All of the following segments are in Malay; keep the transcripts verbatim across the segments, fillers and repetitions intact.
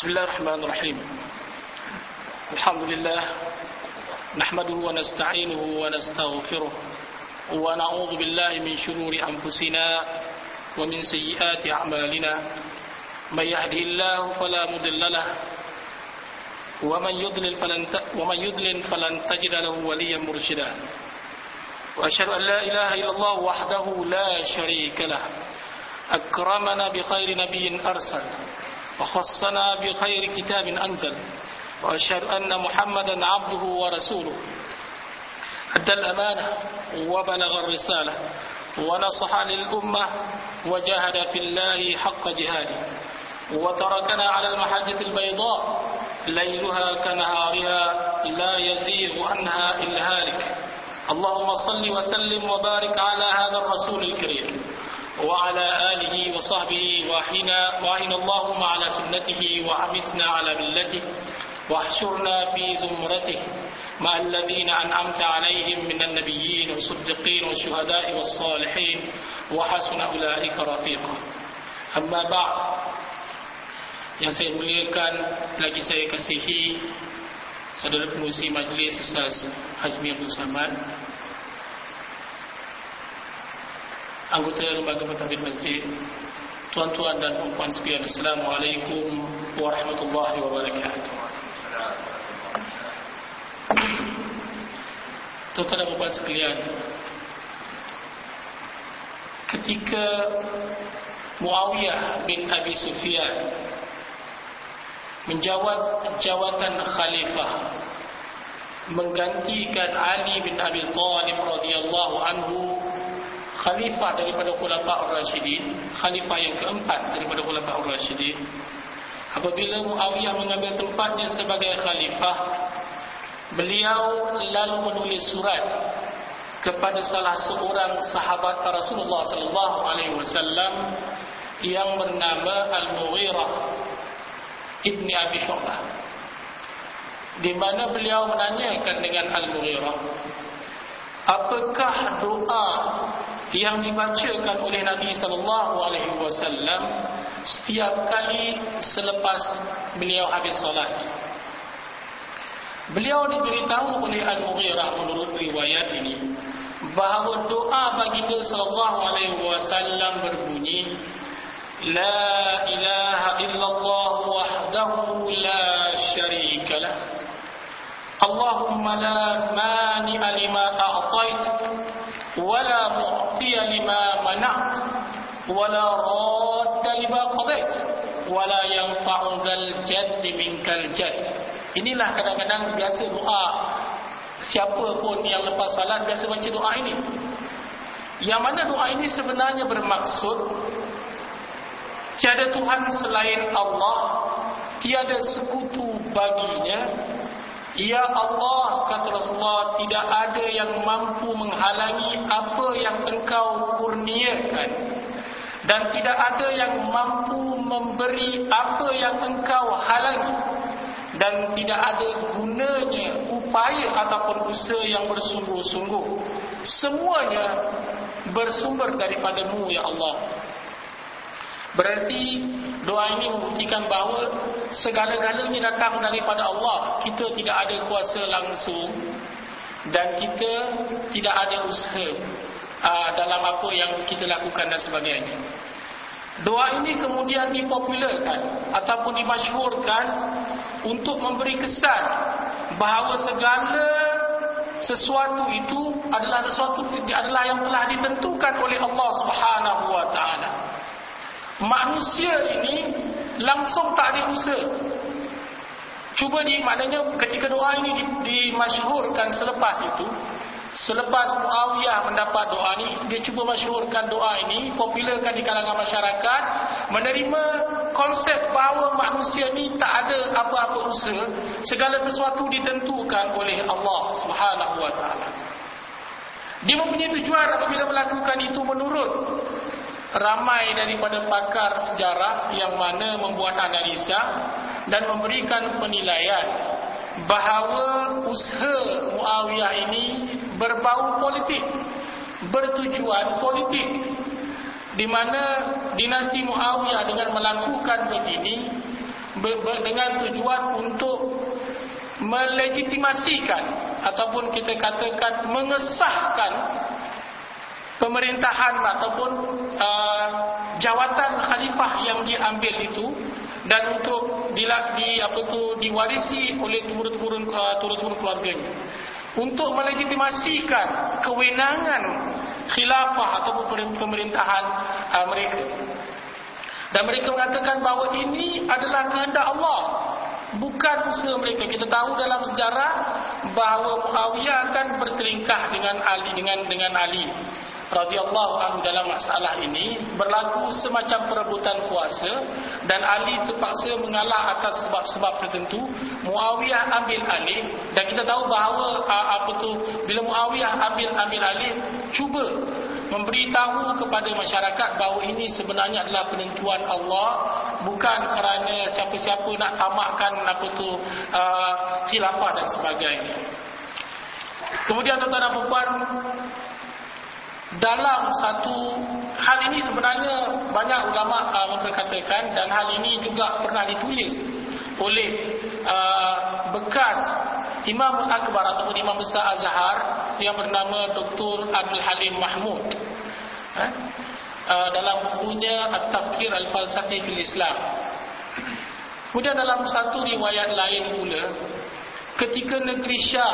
Bismillahirrahmanirrahim. Alhamdulillah nahmaduhu wa nasta'inuhu wa nastaghfiruh wa na'udzu billahi min shururi anfusina wa min sayyiati a'malina. May yahdihillahu fala mudilla lahu wa man yudlil falan wa man yudlil falan tajida lahu waliyyan murshida. Wa asyhadu an la ilaha illallah wahdahu la syarika lah. Akramana bi khairi nabiyyin arsal وخصنا بخير كتاب أنزل وأشهد أن محمدا عبده ورسوله أدى الأمانة وبلغ الرسالة ونصح للأمة وجاهد في الله حق جهاده وتركنا على المحجة البيضاء ليلها كنهارها لا يزيغ عنها إلا هالك. اللهم صل وسلم وبارك على هذا الرسول الكريم وعلى آله وصحبه وأحينا وأحينا اللهم على سنته وأمتنا على ملته واحشرنا في زمرته مع الذين أنعمت عليهم من النبيين والصديقين والشهداء والصالحين وحسن أولئك رفيقا. أما بعد, yang saya muliakan lagi saya kasihi saudara pengurusi majlis Ustaz Hazmi Abdul Samad, anggota lembaga pentadbir masjid, tuan-tuan dan puan-puan sekalian, Assalamualaikum warahmatullahi wabarakatuh. Tuan-tuan dan puan-puan sekalian, ketika Muawiyah bin Abi Sufyan menjawat jawatan khalifah, menggantikan Ali bin Abi Thalib radhiyallahu anhu, khalifah daripada Khulafaur Rasyidin, khalifah yang keempat daripada Khulafaur Rasyidin. Apabila Muawiyah mengambil tempatnya sebagai khalifah, beliau lalu menulis surat kepada salah seorang sahabat Rasulullah sallallahu alaihi wasallam yang bernama Al-Mughirah ibni Abi Syu'bah, di mana beliau menanyakan dengan Al-Mughirah, apakah doa yang dibacakan oleh Nabi sallallahu alaihi wasallam setiap kali selepas beliau habis solat. Beliau diberitahu oleh Al-Mughirah menurut riwayat ini bahawa doa baginda sallallahu alaihi wasallam berbunyi, la ilaha illallah wahdahu la syarikalah, Allahumma la mani'a lima a'tait wala mu'tiya lima mana'at wala radda lima qadait wala yanfa'u dzal jadd minkal jadd. Inilah kadang-kadang biasa doa siapa pun yang lepas salat biasa baca doa ini, yang mana doa ini sebenarnya bermaksud tiada Tuhan selain Allah, tiada sekutu baginya. Ya Allah, kata Rasulullah, tidak ada yang mampu menghalangi apa yang engkau kurniakan, dan tidak ada yang mampu memberi apa yang engkau halangi, dan tidak ada gunanya upaya ataupun usaha yang bersungguh-sungguh. Semuanya bersumber daripadamu, ya Allah. Berarti doa ini membuktikan bahawa segala-galanya datang daripada Allah. Kita tidak ada kuasa langsung dan kita tidak ada usaha uh, dalam apa yang kita lakukan dan sebagainya. Doa ini kemudian dipopularkan ataupun dimasyhurkan untuk memberi kesan bahawa segala sesuatu itu adalah sesuatu adalah yang telah ditentukan oleh Allah Subhanahu wa taala. Manusia ini langsung tak ada usaha. Cuba di maknanya ketika doa ini dimasyhurkan selepas itu, selepas Muawiyah mendapat doa ini, dia cuba masyhurkan doa ini, popularkan di kalangan masyarakat, menerima konsep bahawa manusia ini tak ada apa-apa usaha, segala sesuatu ditentukan oleh Allah Subhanahu wa taala. Dia mempunyai tujuan apabila melakukan itu menurut ramai daripada pakar sejarah yang mana membuat analisa dan memberikan penilaian bahawa usaha Muawiyah ini berbau politik, bertujuan politik, di mana dinasti Muawiyah dengan melakukan begini dengan tujuan untuk melegitimasikan ataupun kita katakan mengesahkan pemerintahan ataupun uh, jawatan khalifah yang diambil itu, dan untuk di, di apa tu diwarisi oleh turun-turun uh, turun-turun keluarganya, untuk melegitimasikan kewenangan khilafah ataupun pemerintahan uh, mereka. Dan mereka mengatakan bahawa ini adalah kehendak Allah, bukan usaha mereka. Kita tahu dalam sejarah bahawa Muawiyah akan bertelingkah dengan Ali dengan dengan Ali radhiyallahu anhu dalam masalah ini, berlaku semacam perebutan kuasa dan Ali terpaksa mengalah atas sebab-sebab tertentu. Muawiyah ambil alih, dan kita tahu bahawa apa tu bila Muawiyah ambil ambil alih, cuba memberitahu kepada masyarakat bahawa ini sebenarnya adalah penentuan Allah, bukan kerana siapa-siapa nak tamakkan apa tu uh, khilafah dan sebagainya. Kemudian tuan-tuan dan puan, dalam satu hal ini sebenarnya banyak ulama uh, memperkatakan, dan hal ini juga pernah ditulis oleh uh, bekas Imam Akbar ataupun Imam Besar Azhar yang bernama Doktor Abdul Halim Mahmud, eh? uh, dalam bukunya At-Tafkir Al-Falsafi fil Islam. Kemudian dalam satu riwayat lain pula, ketika negeri Syam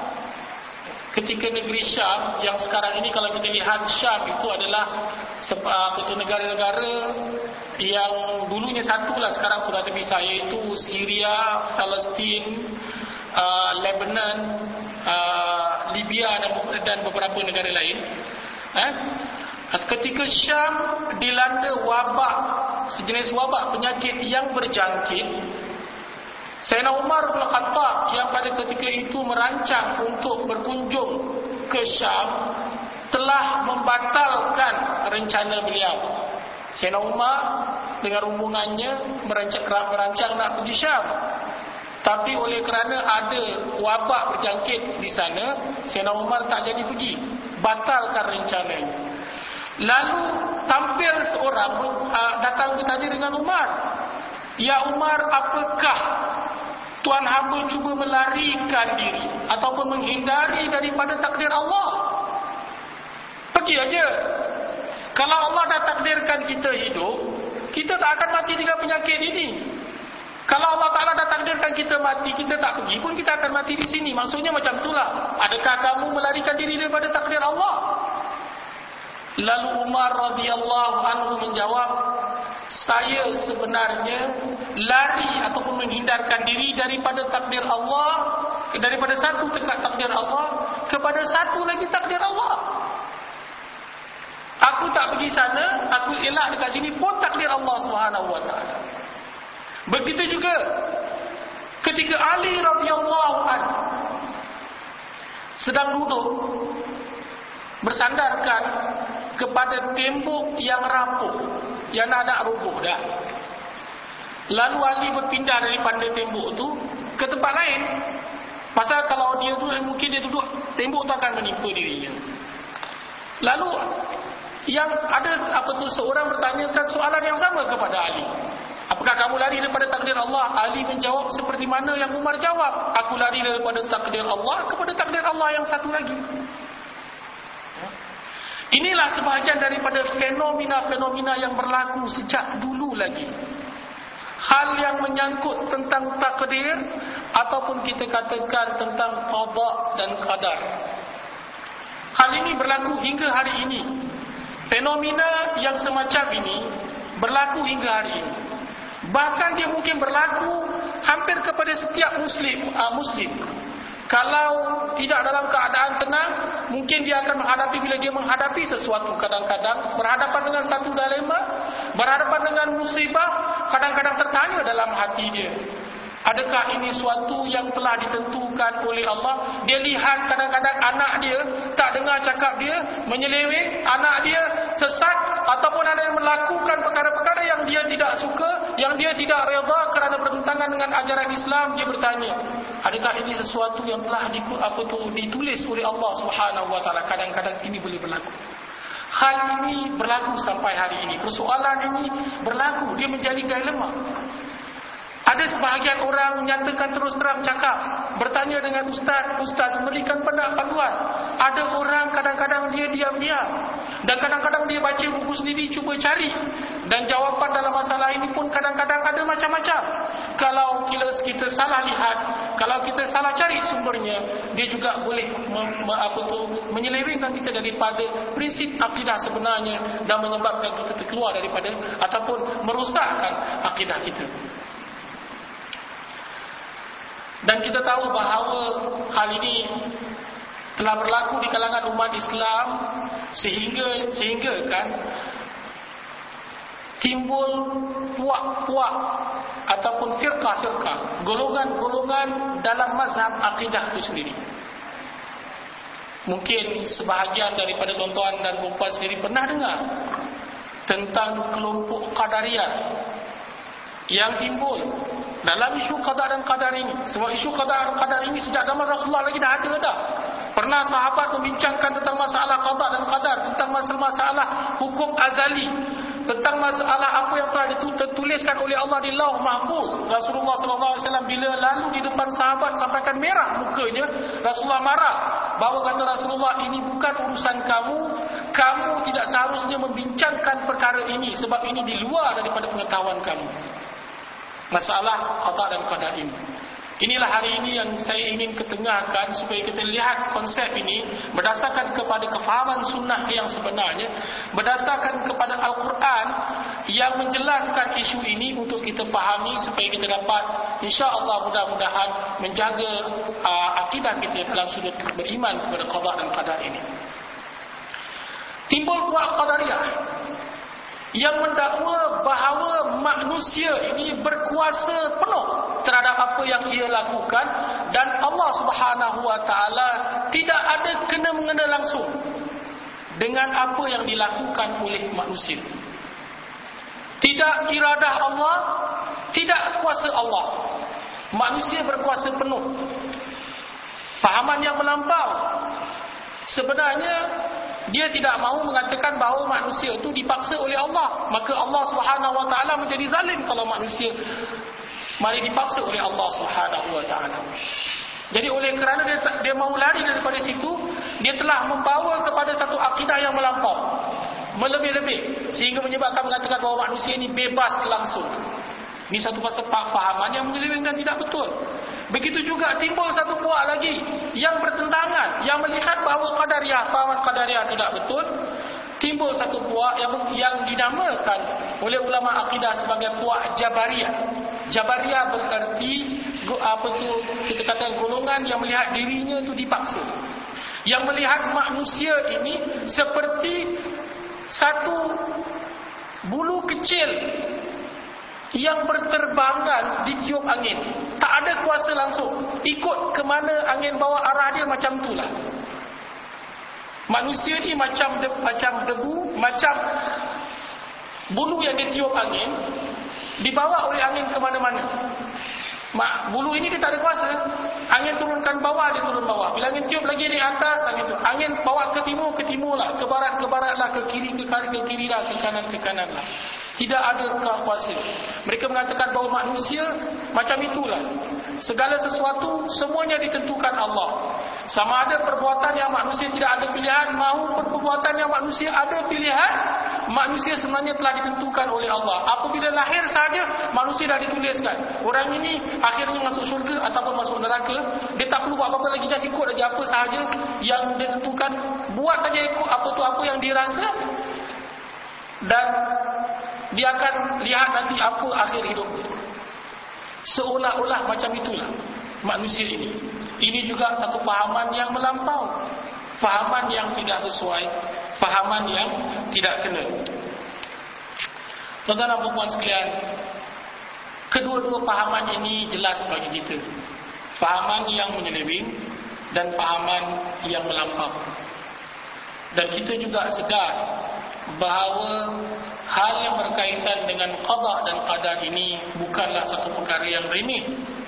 ketika negeri Syam yang sekarang ini kalau kita lihat Syam itu adalah satu negara-negara yang dulunya satulah, sekarang sudah terpisah, iaitu Syria, Palestin, uh, Lebanon, uh, Libya dan, dan beberapa negara lain. Eh? Ketika Syam dilanda wabak, sejenis wabak penyakit yang berjangkit, Sayyidina Umar bin Khattab yang pada ketika itu merancang untuk berkunjung ke Syam telah membatalkan rencana beliau. Sayyidina Umar dengan rombongannya merancang, merancang nak pergi Syam, tapi oleh kerana ada wabak berjangkit di sana, Sayyidina Umar tak jadi pergi, batalkan rencananya. Lalu tampil seorang uh, datang bertanya dengan Umar, "Ya Umar, apakah Tuan hamba cuba melarikan diri ataupun menghindari daripada takdir Allah? Pergi aja. Kalau Allah dah takdirkan kita hidup, kita tak akan mati dengan penyakit ini. Kalau Allah Ta'ala dah takdirkan kita mati, kita tak pergi pun kita akan mati di sini." Maksudnya macam itulah. Adakah kamu melarikan diri daripada takdir Allah? Lalu Umar radhiyallahu anhu menjawab, "Saya sebenarnya lari ataupun menghindarkan diri daripada takdir Allah, daripada satu takdir Allah kepada satu lagi takdir Allah. Aku tak pergi sana, aku elak dekat sini pun takdir Allah Subhanahu wa taala." Begitu juga ketika Ali radhiyallahu anhu sedang duduk bersandarkan kepada tembok yang rapuh, yang nak rubuh dah. Lalu Ali berpindah daripada tembok tu ke tempat lain. Pasal kalau dia tu mungkin dia duduk, tembok tu akan menimpa dirinya. Lalu yang ada apa tu seorang bertanyakan soalan yang sama kepada Ali. "Apakah kamu lari daripada takdir Allah?" Ali menjawab seperti mana yang Umar jawab, "Aku lari daripada takdir Allah kepada takdir Allah yang satu lagi." Inilah sebahagian daripada fenomena-fenomena yang berlaku sejak dulu lagi. Hal yang menyangkut tentang takdir ataupun kita katakan tentang qada dan qadar. Hal ini berlaku hingga hari ini. Fenomena yang semacam ini berlaku hingga hari ini. Bahkan dia mungkin berlaku hampir kepada setiap muslim uh, muslim. Kalau tidak dalam keadaan tenang, mungkin dia akan menghadapi, bila dia menghadapi sesuatu, kadang-kadang berhadapan dengan satu dilema, berhadapan dengan musibah, kadang-kadang tertanya dalam hati dia, adakah ini suatu yang telah ditentukan oleh Allah? Dia lihat kadang-kadang anak dia tak dengar cakap dia, menyeleweng, anak dia sesat, ataupun ada yang melakukan perkara-perkara yang dia tidak suka, yang dia tidak redha kerana bertentangan dengan ajaran Islam. Dia bertanya, adakah ini sesuatu yang telah di, apa tu, ditulis oleh Allah Subhanahu wa taala? Kadang-kadang ini boleh berlaku. Hal ini berlaku sampai hari ini. Persoalan ini berlaku, dia menjadi dilema. Ada sebahagian orang menyatakan terus terang cakap, bertanya dengan ustaz, ustaz memberikan panduan. Ada orang kadang-kadang dia diam-diam, dan kadang-kadang dia baca buku sendiri cuba cari, dan jawapan dalam masalah ini pun kadang-kadang ada macam-macam. Kalau kita, kita salah lihat, kalau kita salah cari sumbernya, dia juga boleh me, me, apa tu, menyelewengkan kita daripada prinsip akidah sebenarnya dan menyebabkan kita terkeluar daripada ataupun merosakkan akidah kita. Dan kita tahu bahawa hal ini telah berlaku di kalangan umat Islam sehingga sehingga kan timbul puak-puak ataupun firqah-firqah, golongan-golongan dalam mazhab akidah itu sendiri. Mungkin sebahagian daripada tuan-tuan dan puan sendiri pernah dengar tentang kelompok Qadariyah yang timbul dalam isu qada dan qadar ini. Sebab isu qada dan qadar ini sejak zaman Rasulullah lagi dah ada dah. Pernah sahabat membincangkan tentang masalah qada dan qadar, tentang masalah-masalah hukum azali, tentang masalah apa yang telah dituliskan oleh Allah di Lauh Mahfuz. Rasulullah sallallahu alaihi wasallam bila lalu di depan sahabat sampaikan merah mukanya, Rasulullah marah. Bahawa kata Rasulullah, ini bukan urusan kamu, kamu tidak seharusnya membincangkan perkara ini sebab ini di luar daripada pengetahuan kamu. Masalah qada dan qadar ini. Inilah hari ini yang saya ingin ketengahkan supaya kita lihat konsep ini berdasarkan kepada kefahaman sunnah yang sebenarnya, berdasarkan kepada Al-Quran yang menjelaskan isu ini untuk kita fahami supaya kita dapat insya-Allah mudah-mudahan menjaga uh, akidah kita dalam sudut beriman kepada qada dan qadar ini. Timbul puak Qadariyah yang mendakwa bahawa manusia ini berkuasa penuh terhadap apa yang ia lakukan dan Allah Subhanahu wa taala tidak ada kena-mengena langsung dengan apa yang dilakukan oleh manusia. Tidak iradah Allah, tidak kuasa Allah. Manusia berkuasa penuh. Fahaman yang melampau. Sebenarnya dia tidak mahu mengatakan bahawa manusia itu dipaksa oleh Allah. Maka Allah Subhanahu wa taala menjadi zalim kalau manusia mari dipaksa oleh Allah Subhanahu wa taala. Jadi oleh kerana dia, dia mahu lari daripada situ, dia telah membawa kepada satu akidah yang melampau, melebih-lebih, sehingga menyebabkan mengatakan bahawa manusia ini bebas langsung. Ini satu pasal fahaman yang menyeleweng dan tidak betul. Begitu juga timbul satu puak lagi yang bertentangan, yang melihat bahawa qadariyah, fahaman qadariyah tidak betul. Timbul satu puak yang yang dinamakan oleh ulama akidah sebagai puak Jabariyah. Jabariyah berarti apa tu, kita kata golongan yang melihat dirinya itu dipaksa. Yang melihat manusia ini seperti satu bulu kecil yang berterbangan ditiup angin. Tak ada kuasa langsung. Ikut ke mana angin bawa arah dia, macam itulah. Manusia ni macam de, macam debu, macam bulu yang ditiup angin, dibawa oleh angin ke mana-mana. Mak, bulu ini dia tak ada kuasa. Angin turunkan bawah, dia turun bawah. Bila angin tiup lagi di atas, angin tu. Angin bawa ke timur, ke timur lah. Ke barat, ke barat lah. Ke kiri, ke kanan, ke kiri lah. Ke kanan, ke kanan lah. Tidak ada kuasa. Mereka mengatakan bahawa manusia macam itulah. Segala sesuatu semuanya ditentukan Allah. Sama ada perbuatan yang manusia tidak ada pilihan maupun perbuatan yang manusia ada pilihan, manusia sebenarnya telah ditentukan oleh Allah. Apabila lahir sahaja, manusia dah dituliskan. Orang ini akhirnya masuk syurga ataupun masuk neraka. Dia tak perlu buat apa-apa lagi, just ikut aja apa sahaja yang ditentukan. Buat saja ikut apa tu apa yang dia rasa, dan dia akan lihat nanti apa akhir hidup. Seolah-olah macam itulah manusia ini. Ini juga satu fahaman yang melampau, fahaman yang tidak sesuai, fahaman yang tidak kena. Tuan-tuan dan puan sekalian, kedua-dua fahaman ini jelas bagi kita. Fahaman yang menyeleweng dan fahaman yang melampau. Dan kita juga sedar bahawa hal yang berkaitan dengan qada dan qadar ini bukanlah satu perkara yang remeh.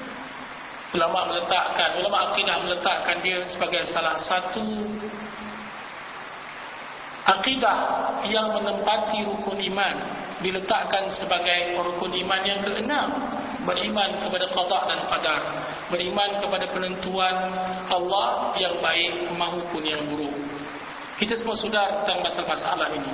Ulama meletakkan, ulama akidah meletakkan dia sebagai salah satu akidah yang menempati rukun iman, diletakkan sebagai rukun iman yang keenam. beriman kepada qada dan qadar, beriman kepada penentuan Allah yang baik maupun yang buruk. Kita semua sedar tentang masalah-masalah ini.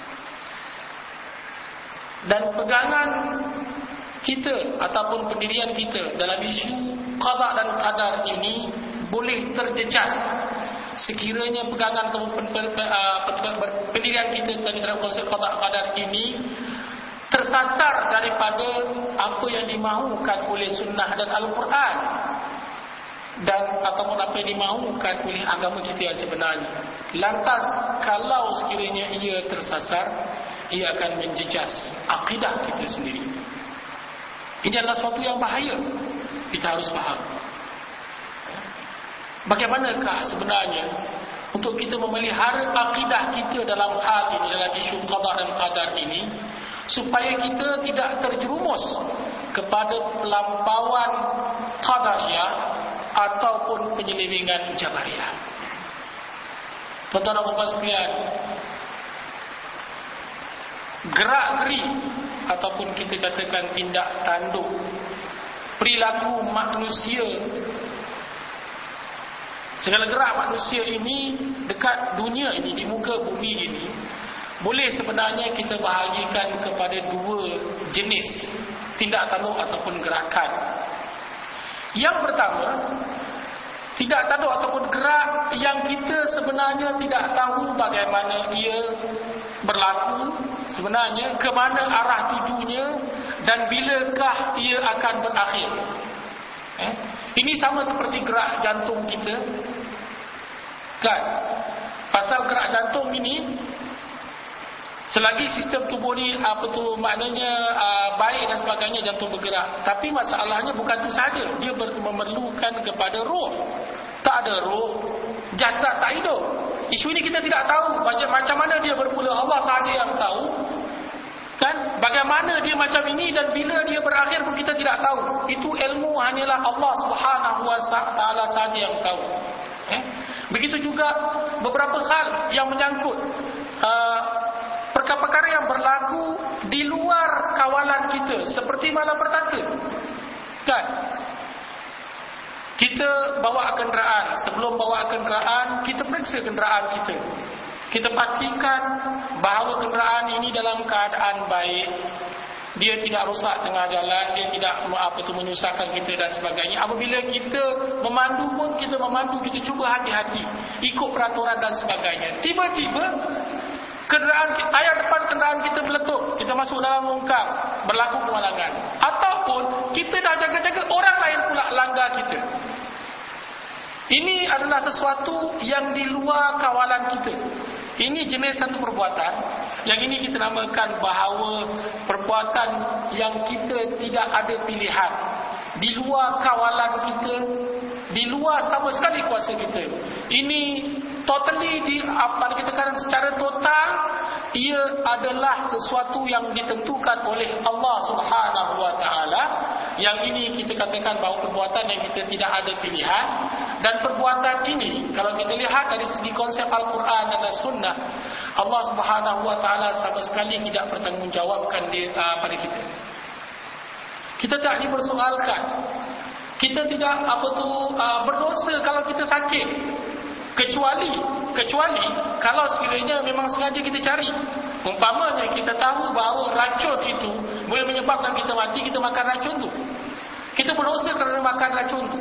Dan pegangan kita ataupun pendirian kita dalam isu qada dan qadar ini boleh terjejas sekiranya pegangan pendirian kita dalam konsep qada qadar ini tersasar daripada apa yang dimahukan oleh sunnah dan Al-Quran, dan ataupun apa yang dimahukan oleh agama kita yang sebenarnya. Lantas kalau sekiranya ia tersasar, ia akan menjejas akidah kita sendiri. Ini adalah suatu yang bahaya. Kita harus faham bagaimanakah sebenarnya untuk kita memelihara akidah kita dalam hal ini, dalam isu qada dan qadar ini, supaya kita tidak terjerumus kepada pelampauan qadariyah ataupun penyelewengan jabariyah. Tuan-tuan dan puan sekalian, gerak-geri ataupun kita katakan tindak tanduk perilaku manusia, segala gerak manusia ini dekat dunia ini, di muka bumi ini, boleh sebenarnya kita bahagikan kepada dua jenis tindak tanduk ataupun gerakan. Yang pertama, tindak tanduk ataupun gerak yang kita sebenarnya tidak tahu bagaimana ia berlaku sebenarnya, ke mana arah tujunya dan bilakah ia akan berakhir. Eh? Ini sama seperti gerak jantung kita, kan? Pasal gerak jantung ini, selagi sistem tubuh ni apa tu maknanya uh, baik dan sebagainya, jantung bergerak. Tapi masalahnya bukan itu saja, dia memerlukan kepada roh. Tak ada roh, jasad tak hidup. Isu ini kita tidak tahu macam macam mana dia bermula. Allah sahaja yang tahu, kan? Bagaimana dia macam ini dan bila dia berakhir pun kita tidak tahu. Itu ilmu hanyalah Allah Subhanahu wa taala sahaja yang tahu. Eh? Begitu juga beberapa hal yang menyangkut uh, perkara-perkara yang berlaku di luar kawalan kita, seperti malapetaka, kan? Kita bawa kenderaan, sebelum bawa kenderaan kita periksa kenderaan kita. Kita pastikan bahawa kenderaan ini dalam keadaan baik, dia tidak rosak tengah jalan, dia tidak apa tu menyusahkan kita dan sebagainya. Apabila kita memandu pun kita memandu, kita cuba hati-hati, ikut peraturan dan sebagainya. Tiba-tiba kenderaan tayar depan kenderaan kita meletup, kita masuk dalam longkang, berlaku kemalangan. Ataupun kita dah jaga-jaga, orang lain pula langgar kita. Ini adalah sesuatu yang di luar kawalan kita. Ini jenis satu perbuatan yang ini kita namakan bahawa perbuatan yang kita tidak ada pilihan, di luar kawalan kita, di luar sama sekali kuasa kita. Ini totally di apa kita katakan secara total, ia adalah sesuatu yang ditentukan oleh Allah Subhanahu wa taala. Yang ini kita katakan bahawa perbuatan yang kita tidak ada pilihan, dan perbuatan ini kalau kita lihat dari segi konsep Al-Quran dan Sunnah, Allah Subhanahu wa taala sama sekali tidak bertanggungjawabkan dia uh, pada kita. Kita tak dipersoalkan. Kita tidak apa tu uh, berdosa kalau kita sakit. Kecuali kecuali kalau sekiranya memang sengaja kita cari. Umpamanya kita tahu bahawa racun itu boleh menyebabkan kita mati, kita makan racun tu. Kita berdosa kerana makan racun tu.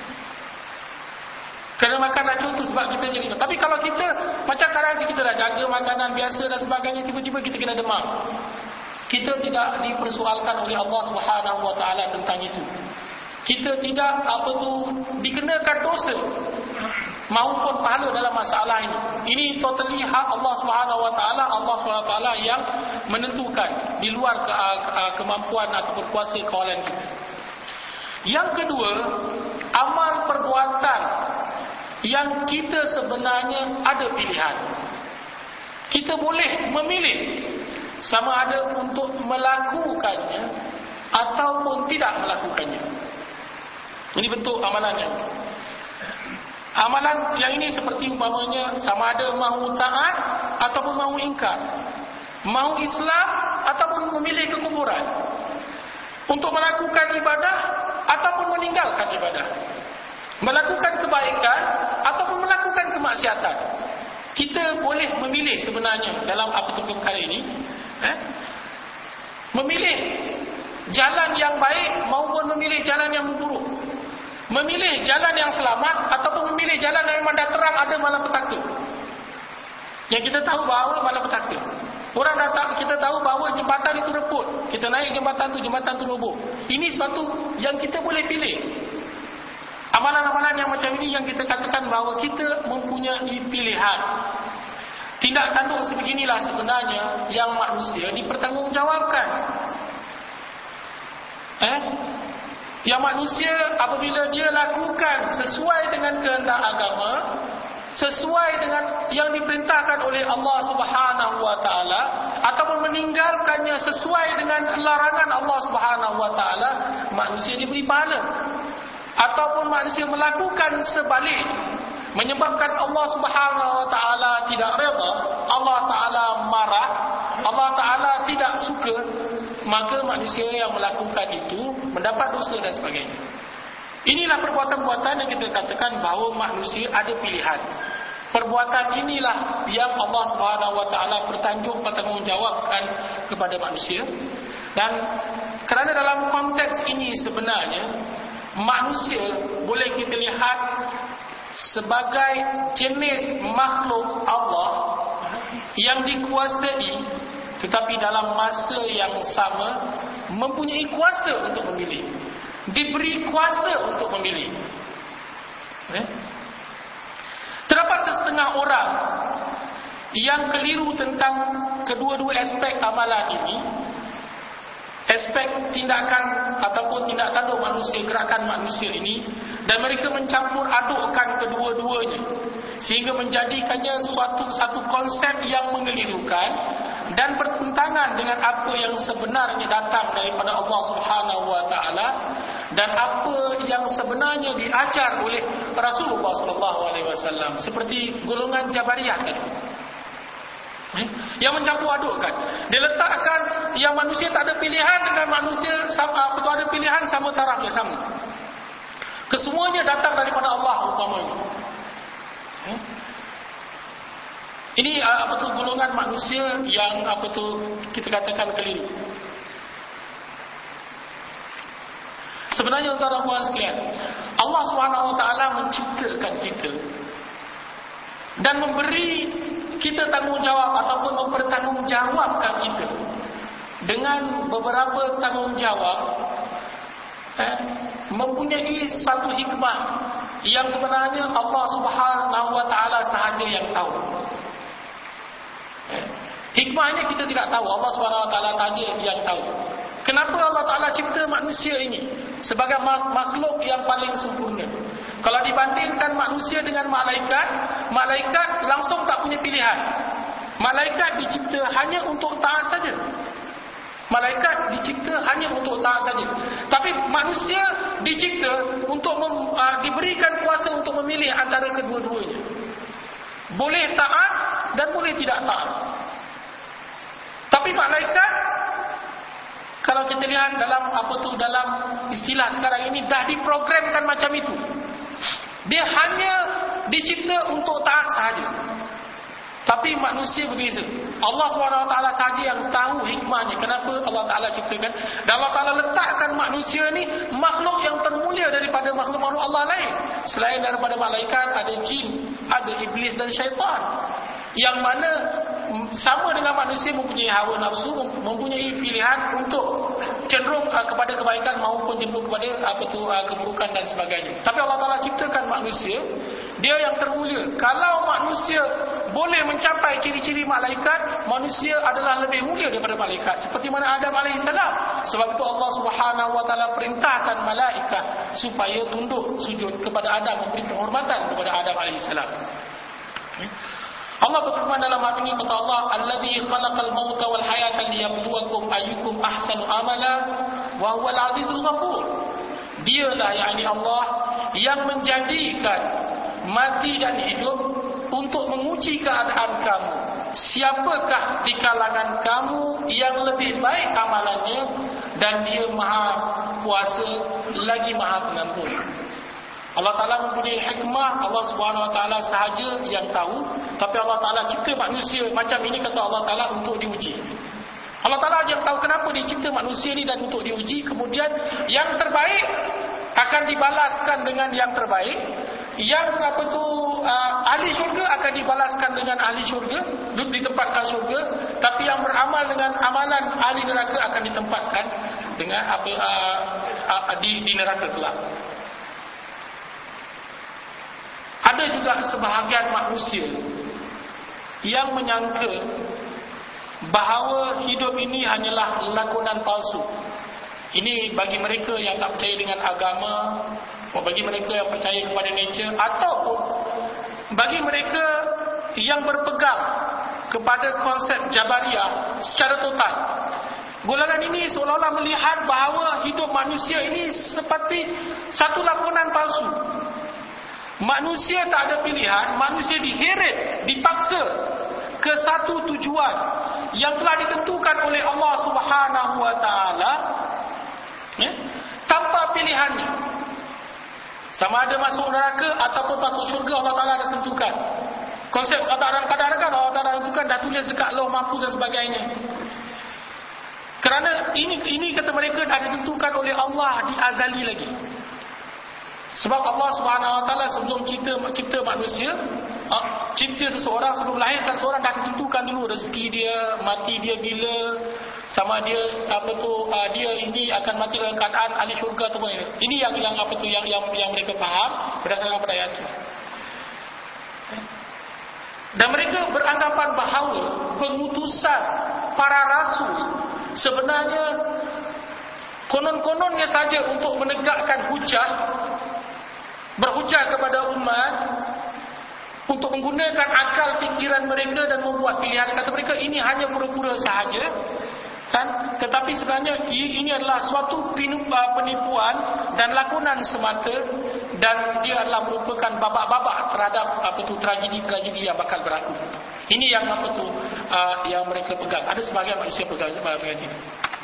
Kerana makan racun tu sebab kita jadi. Tapi kalau kita macam kadang kita dah jaga makanan biasa dan sebagainya, tiba-tiba kita kena demam, kita tidak dipersoalkan oleh Allah Subhanahu wa taala tentang itu. Kita tidak apa tu dikenakan dosa maupun pahala dalam masalah ini. Ini totally hak Allah Subhanahu wa taala. Allah Subhanahu wa taala yang menentukan, di luar ke, uh, kemampuan atau berkuasa kawalan kita. Yang kedua, amal perbuatan yang kita sebenarnya ada pilihan. Kita boleh memilih sama ada untuk melakukannya ataupun tidak melakukannya. Ini bentuk amalannya. Amalan yang ini seperti umpamanya sama ada mahu taat ataupun mahu ingkar, mahu Islam ataupun memilih kekufuran. untuk melakukan ibadah ataupun meninggalkan ibadah, melakukan kebaikan ataupun melakukan kemaksiatan. Kita boleh memilih sebenarnya dalam apa tu perkara ini, eh? memilih jalan yang baik maupun memilih jalan yang buruk, memilih jalan yang selamat ataupun memilih jalan yang memang dah terang ada malapetaka. Yang kita tahu bahawa malapetaka, orang datang, kita tahu bahawa jembatan itu reput, kita naik jembatan tu, jembatan tu roboh. Ini suatu yang kita boleh pilih. Amalan-amalan yang macam ini yang kita katakan bahawa kita mempunyai pilihan. Tindak tanduk sebeginilah sebenarnya yang manusia dipertanggungjawabkan. Eh? Yang manusia apabila dia lakukan sesuai dengan kehendak agama, sesuai dengan yang diperintahkan oleh Allah Subhanahu wa taala, ataupun meninggalkannya sesuai dengan larangan Allah Subhanahu wa taala, manusia diberi pahala. Ataupun manusia melakukan sebalik, menyebabkan Allah Subhanahu wa taala tidak redha, Allah taala marah, Allah taala tidak suka, maka manusia yang melakukan itu mendapat dosa dan sebagainya. Inilah perbuatan-perbuatan yang kita katakan bahawa manusia ada pilihan. Perbuatan inilah yang Allah Subhanahu wa taala bertanjung bertanggungjawabkan kepada manusia. Dan kerana dalam konteks ini sebenarnya manusia boleh kita lihat sebagai jenis makhluk Allah yang dikuasai, tetapi dalam masa yang sama mempunyai kuasa untuk memilih, diberi kuasa untuk memilih. eh? Terdapat sesetengah orang yang keliru tentang kedua-dua aspek amalan ini, aspek tindakan ataupun tindak tanduk manusia, gerakan manusia ini, dan mereka mencampur adukkan kedua-duanya sehingga menjadikannya suatu satu konsep yang mengelirukan dan bertentangan dengan apa yang sebenarnya datang daripada Allah Subhanahu wa taala dan apa yang sebenarnya diajar oleh Rasulullah sallallahu alaihi wasallam, seperti golongan Jabariyah tadi. Yang mencampur adukkan, dia letakkan yang manusia tak ada pilihan dengan manusia sama, betul ada pilihan sama taraf yang sama. Kesemuanya datang daripada Allah umpamanya. Ini apa tu golongan manusia yang apa tu kita katakan keliru. Sebenarnya tuan-tuan sekalian, Allah Subhanahu wa taala menciptakan kita dan memberi kita tanggungjawab ataupun mempertanggungjawabkan kita dengan beberapa tanggungjawab, eh, mempunyai satu hikmah yang sebenarnya Allah Subhanahu wa taala sahaja yang tahu. eh, Hikmahnya kita tidak tahu, Allah Subhanahu wa taala sahaja yang tahu. Kenapa Allah Taala cipta manusia ini sebagai makhluk yang paling sempurna? Kalau dibandingkan manusia dengan malaikat, malaikat langsung tak punya pilihan. Malaikat dicipta hanya untuk taat saja. Malaikat dicipta hanya untuk taat saja. Tapi manusia dicipta untuk mem, uh, diberikan kuasa untuk memilih antara kedua-duanya. Boleh taat dan boleh tidak taat. Tapi malaikat, kalau kita lihat dalam apa tu dalam istilah sekarang ini, dah diprogramkan macam itu. Dia hanya dicipta untuk taat sahaja. Tapi manusia berbeza. Allah subhanahu wa taala sahaja yang tahu hikmahnya kenapa Allah Taala ciptakan. Dan Allah Taala letakkan manusia ni makhluk yang termulia daripada makhluk-makhluk Allah lain. Selain daripada malaikat, ada jin, ada iblis dan syaitan. Yang mana sama dengan manusia mempunyai hawa nafsu, mempunyai pilihan untuk cenderung uh, kepada kebaikan maupun cenderung kepada apa tu uh, keburukan dan sebagainya. Tapi Allah Taala ciptakan manusia, dia yang termulia. Kalau manusia boleh mencapai ciri-ciri malaikat, manusia adalah lebih mulia daripada malaikat, seperti mana Adam alaihissalam. Sebab itu Allah Subhanahu wa taala perintahkan malaikat supaya tunduk sujud kepada Adam, memberi penghormatan kepada Adam alaihissalam. Allah berfirman dalam ayat ini, kata Allah, "Allazi khalaqal mauta wal hayata liyabluwakum ayyukum ahsanu amala wa huwal azizul ghafur." Dialah yakni Allah yang menjadikan mati dan hidup untuk menguji keadaan kamu. Siapakah di kalangan kamu yang lebih baik amalannya dan Dia Maha Kuasa lagi Maha Pengampun. Allah Ta'ala mempunyai hikmah. Allah Subhanahu Wa Ta'ala sahaja yang tahu. Tapi Allah Ta'ala cipta manusia macam ini, kata Allah Ta'ala, untuk diuji. Allah Ta'ala yang tahu kenapa Dia cipta manusia ni dan untuk diuji. Kemudian yang terbaik akan dibalaskan dengan yang terbaik. Yang apa tu uh, ahli syurga akan dibalaskan dengan ahli syurga, ditempatkan syurga. Tapi yang beramal dengan amalan ahli neraka akan ditempatkan dengan apa uh, uh, di, di neraka kelak. Ada juga sebahagian manusia yang menyangka bahawa hidup ini hanyalah lakonan palsu. Ini bagi mereka yang tak percaya dengan agama, bagi mereka yang percaya kepada nature, ataupun bagi mereka yang berpegang kepada konsep Jabariyah secara total. Golongan ini seolah-olah melihat bahawa hidup manusia ini seperti satu lakonan palsu. Manusia tak ada pilihan, manusia diheret, dipaksa ke satu tujuan yang telah ditentukan oleh Allah Subhanahu Wa Taala, ya, tanpa pilihannya. Sama ada masuk neraka ataupun masuk syurga, Allah Taala dah tentukan. Konsep kadang-kadang kan Allah Taala tentukan, dah tulis dekat Lauh Mahfuz dan sebagainya. Kerana ini ini kata mereka dah ditentukan oleh Allah di azali lagi. Sebab Allah Subhanahu Wa Taala sebelum cipta cipta manusia, cipta seseorang, sebelum lahirkan seorang dah ditentukan dulu rezeki dia, mati dia bila, sama dia apa tu uh, dia ini akan mati dalam keadaan ahli syurga ataupun ini. Ini yang yang apa tu yang yang yang mereka faham berdasarkan pada ayat itu. Dan mereka beranggapan bahawa pengutusan para rasul sebenarnya konon-kononnya saja untuk menegakkan hujah, berhujah kepada umat, untuk menggunakan akal fikiran mereka dan membuat pilihan. Kata mereka ini hanya pura-pura sahaja, kan? Tetapi sebenarnya ini adalah suatu penipuan dan lakonan semata, dan dia adalah merupakan babak-babak terhadap apa tu tragedi-tragedi yang bakal berlaku. Ini yang apa tu uh, yang mereka pegang. Ada sebahagian manusia pegang sebahagian ini.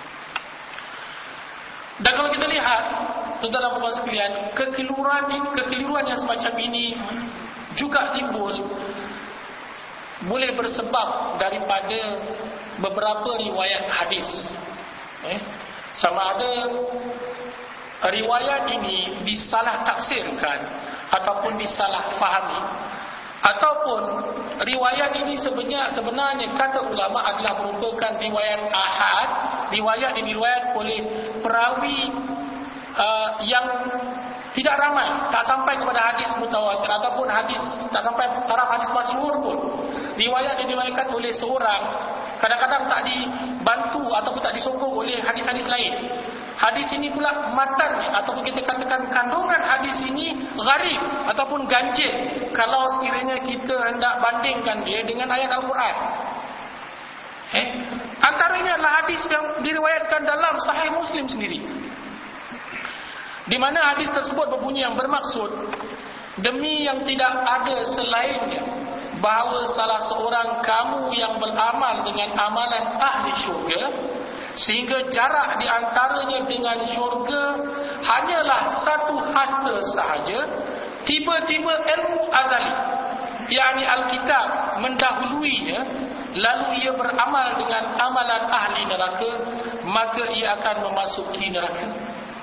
Dan kalau kita lihat dalam perkara sekalian, kekeliruan kekeliruan yang semacam ini juga timbul, boleh bersebab daripada beberapa riwayat hadis. Eh? Sama ada riwayat ini disalah tafsirkan ataupun disalah fahami, ataupun riwayat ini sebenarnya sebenarnya kata ulama adalah merupakan riwayat ahad, riwayat yang diriwayat oleh perawi uh, yang tidak ramai, tak sampai kepada hadis mutawatir ataupun hadis tak sampai taraf hadis masyhur pun. Riwayat yang diriwayatkan oleh seorang kadang-kadang tak dibantu ataupun tak disokong oleh hadis-hadis lain. Hadis ini pula matan ataupun kita katakan kandungan hadis ini gharib ataupun ganjil kalau sekiranya kita hendak bandingkan dia dengan ayat Al-Quran. Eh? Antaranya adalah hadis yang diriwayatkan dalam Sahih Muslim sendiri, di mana hadis tersebut berbunyi yang bermaksud, demi yang tidak ada selainnya, bahawa salah seorang kamu yang beramal dengan amalan ahli syurga, sehingga jarak di antaranya dengan syurga hanyalah satu hasta sahaja, tiba-tiba ilmu azali, yakni Alkitab, mendahuluinya, lalu ia beramal dengan amalan ahli neraka, maka ia akan memasuki neraka.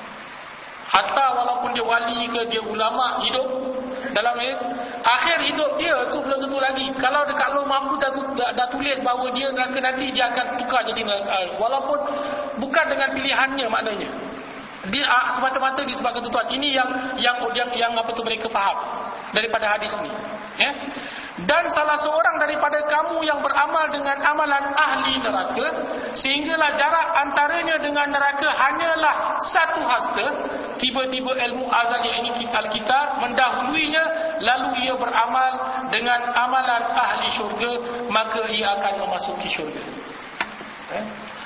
Hatta walaupun dia wali ke, dia ulama hidup dalam air, akhir hidup dia tu belum tentu lagi. Kalau dekat Lauh Mahfuz dah, dah, dah tulis bahawa dia neraka nanti, dia akan tukar jadi neraka, walaupun bukan dengan pilihannya maknanya. Dia ah, semata-mata disebabkan ketentuan. Ini yang yang yang, yang apa tu mereka faham daripada hadis ni, ya. Dan salah seorang daripada kamu yang beramal dengan amalan ahli neraka, sehinggalah jarak antaranya dengan neraka hanyalah satu hasta, tiba-tiba ilmu azali ini Alkitab mendahuluinya, lalu ia beramal dengan amalan ahli syurga, maka ia akan memasuki syurga. Eh?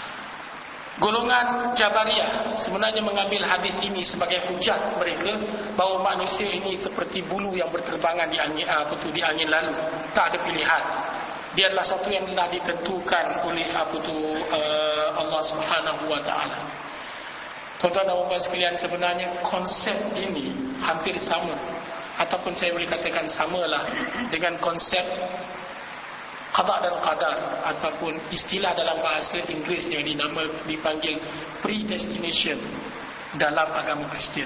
Golongan Jabariyah sebenarnya mengambil hadis ini sebagai hujah mereka bahawa manusia ini seperti bulu yang berterbangan di angin, apa tu, di angin lalu, tak ada pilihan. Dia adalah sesuatu yang telah ditentukan oleh apa tu uh, Allah Subhanahu Wa Taala. Tuan-tuan dan puan sekalian, sebenarnya konsep ini hampir sama, ataupun saya boleh katakan samalah dengan konsep qada dan qadar, ataupun istilah dalam bahasa Inggeris yang dinama dipanggil predestination dalam agama Kristian.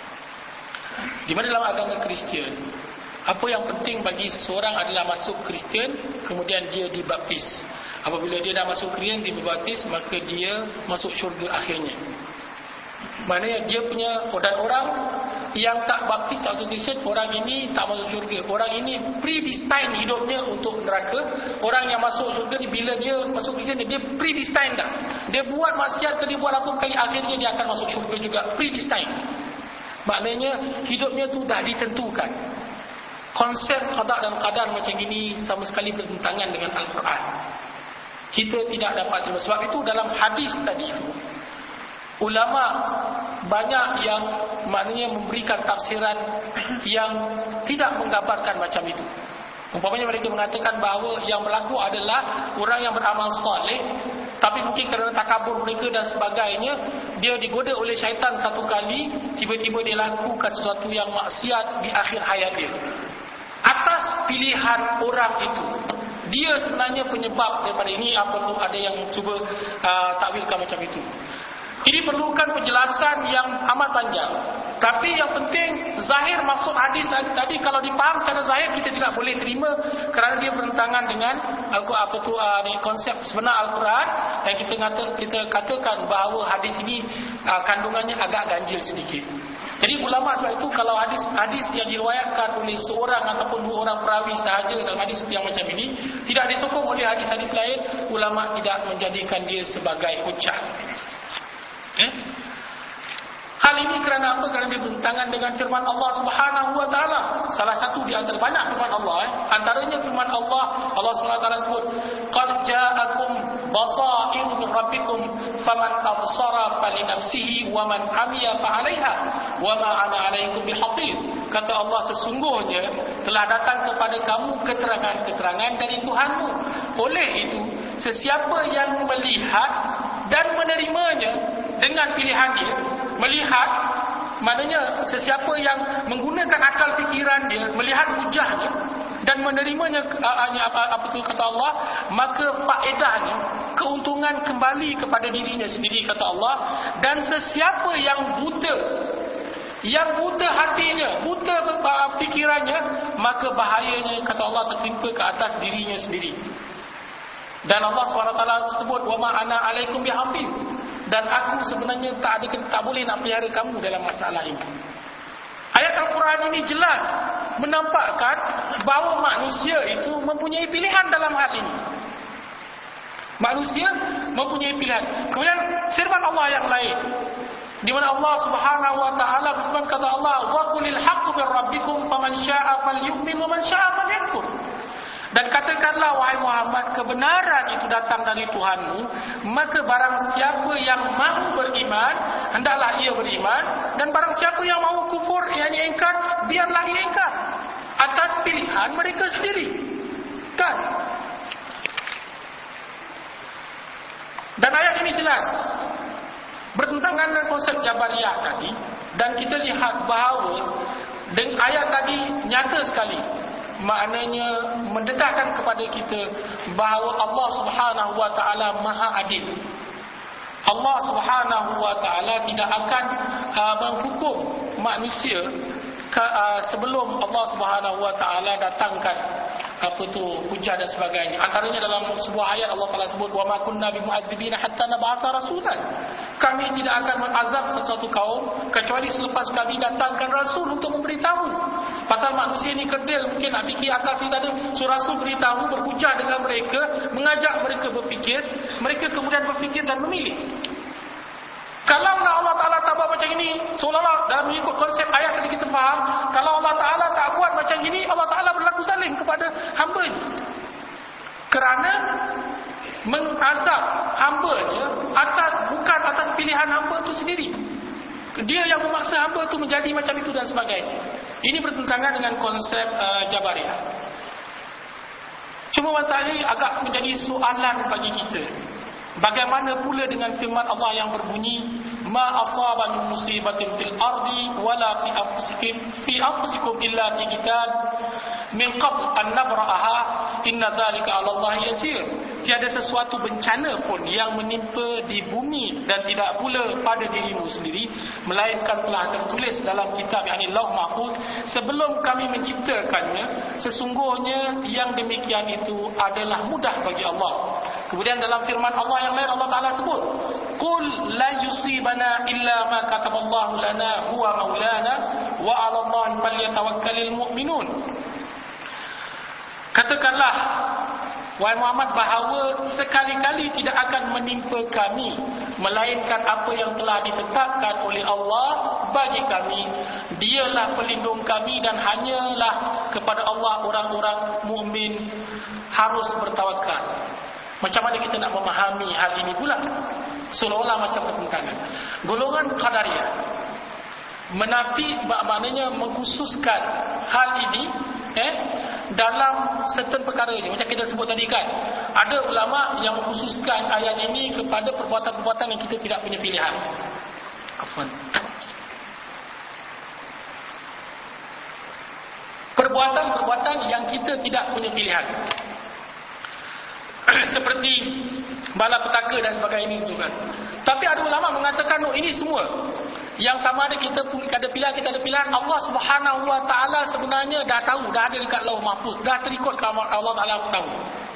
Di mana dalam agama Kristian, apa yang penting bagi seseorang adalah masuk Kristian, kemudian dia dibaptis. Apabila dia dah masuk Kristian, dibaptis, maka dia masuk syurga akhirnya. Maknanya dia punya, dan orang yang tak baptis atau Kristian, orang ini tak masuk syurga. Orang ini predestined hidupnya untuk neraka. Orang yang masuk syurga ni, bila dia masuk Kristian, dia predestined dah. Dia buat maksiat ke dia buat apa kali, akhirnya dia akan masuk syurga juga. Predestined. Maknanya hidupnya tu dah ditentukan. Konsep qada dan qadar macam ini sama sekali bertentangan dengan Al-Quran. Kita tidak dapat terima. Sebab itu dalam hadis tadi itu, ulama banyak yang maknanya memberikan tafsiran yang tidak menggambarkan macam itu. Umpamanya mereka mengatakan bahawa yang berlaku adalah orang yang beramal soleh, tapi mungkin kerana takabur mereka dan sebagainya, dia digoda oleh syaitan satu kali, tiba-tiba dia lakukan sesuatu yang maksiat di akhir hayat dia. Atas pilihan orang itu, dia sebenarnya penyebab daripada ini. Apa tu, ada yang cuba uh, takwilkan macam itu. Ini perlukan penjelasan yang amat panjang. Tapi yang penting, zahir maksud hadis tadi kalau dipaham secara zahir, kita tidak boleh terima kerana dia bertentangan dengan apa tu uh, konsep sebenar Al-Quran. Dan kita kata, kita katakan bahawa hadis ini uh, kandungannya agak ganjil sedikit. Jadi ulama sebab itu, kalau hadis-hadis yang diriwayatkan oleh seorang ataupun dua orang perawi sahaja dalam hadis yang macam ini, tidak disokong oleh hadis-hadis lain, ulama tidak menjadikan dia sebagai hujjah. Eh? Hal ini kerana apa? Kerana dia bertentangan dengan firman Allah Subhanahu wa taala. Salah satu di antara banyak firman Allah, eh? antaranya firman Allah, Allah Subhanahu wa taala sebut, "Qad ja'akum basairu min rabbikum faman absara falinafsihi wa man amiya fa 'alaiha wa ma ana 'alaikum bihafiz." Kata Allah, sesungguhnya telah datang kepada kamu keterangan-keterangan dari Tuhanmu. Oleh itu, sesiapa yang melihat dan menerimanya dengan pilihan dia, melihat maknanya sesiapa yang menggunakan akal fikiran dia, melihat hujahnya dan menerimanya, apa, apa itu kata Allah, maka faedahnya, keuntungan kembali kepada dirinya sendiri, kata Allah. Dan sesiapa yang buta, yang buta hatinya, buta fikirannya, maka bahayanya, kata Allah, tertimpa ke atas dirinya sendiri. Dan Allah subhanahu wa taala sebut, "Wa ma ana 'alaikum bihafiz." Dan aku sebenarnya tak ada, tak boleh nak pelihara kamu dalam masalah ini. Ayat Al-Quran ini jelas menampakkan bahawa manusia itu mempunyai pilihan dalam hal ini. Manusia mempunyai pilihan. Kemudian firman Allah yang lain, di mana Allah Subhanahu wa taala berfirman, kata Allah, "Wa qulil haqqu bir rabbikum faman syaa'a falyu'min wa man syaa'a falyakfur." Dan katakanlah, wahai Muhammad, kebenaran itu datang dari Tuhanmu, maka barang siapa yang mahu beriman, hendaklah ia beriman, dan barang siapa yang mahu kufur, yakni ingkar, biarlah ia ingkar, atas pilihan mereka sendiri. Kan? Dan ayat ini jelas bertentangan dengan konsep Jabariyah tadi. Dan kita lihat bahawa dengan ayat tadi nyata sekali, maknanya mendedahkan kepada kita bahawa Allah Subhanahu wa taala Maha Adil. Allah Subhanahu wa taala tidak akan uh, menghukum manusia ke, uh, sebelum Allah Subhanahu wa taala datangkan apa tu hujah dan sebagainya. Antaranya dalam sebuah ayat Allah Taala sebut, "Wa ma kunna bimu'adzibina hatta nab'atha rasulan." Kami tidak akan mengazab sesuatu kaum kecuali selepas kami datangkan rasul untuk memberitahu. Pasal manusia ni kerdil, mungkin nak fikir akal kita ada. So rasul beritahu, berhujah dengan mereka, mengajak mereka berfikir, mereka kemudian berfikir dan memilih. Kalau Allah Ta'ala tak buat macam ini, seolah-olah dalam mengikut konsep ayat tadi kita faham, kalau Allah Ta'ala tak buat macam ini, Allah Ta'ala berlaku zalim kepada hamba-Nya. Kerana mengazab hamba-Nya atas, bukan atas pilihan hamba itu sendiri. Dia yang memaksa hamba itu menjadi macam itu dan sebagainya. Ini bertentangan dengan konsep uh, Jabariyah. Cuma masalah ini agak menjadi soalan bagi kita. Bagaimana pula dengan firman Allah yang berbunyi, ma asaba min musibatin fil ardi wala fi anfusikum fi anfusikum illa fi kitab min qabl an nabra'aha inna dzalika 'ala Allah yasir. Tiada sesuatu bencana pun yang menimpa di bumi dan tidak pula pada dirimu sendiri melainkan telah tertulis dalam kitab yakni Lauh Mahfuz sebelum kami menciptakannya. Sesungguhnya yang demikian itu adalah mudah bagi Allah. Kemudian dalam firman Allah yang lain Allah Taala sebut, "Qul la yusibana illa ma kataballahu lana huwa maulana wa 'ala Allahi falyatawakkalul mu'minun." Katakanlah wahai Muhammad bahawa sekali-kali tidak akan menimpa kami melainkan apa yang telah ditetapkan oleh Allah bagi kami. Dialah pelindung kami dan hanyalah kepada Allah orang-orang mukmin harus bertawakal. Macam mana kita nak memahami hal ini pula? Seolah-olah macam pertentangan. Golongan Qadariyah menafi maknanya mengkhususkan hal ini eh dalam certain perkara ini. Macam kita sebut tadi kan, ada ulama yang mengkhususkan ayat ini kepada perbuatan-perbuatan yang kita tidak punya pilihan. Afwan. Perbuatan-perbuatan yang kita tidak punya pilihan. Seperti malapetaka dan sebagainya juga. Tapi ada ulama mengatakan oh, ini semua yang sama ada kita ada pilihan, kita ada pilihan. Allah Subhanahu Wa Taala sebenarnya dah tahu, dah ada dekat Lauh Mahfuz, dah terikut Allah Taala tahu.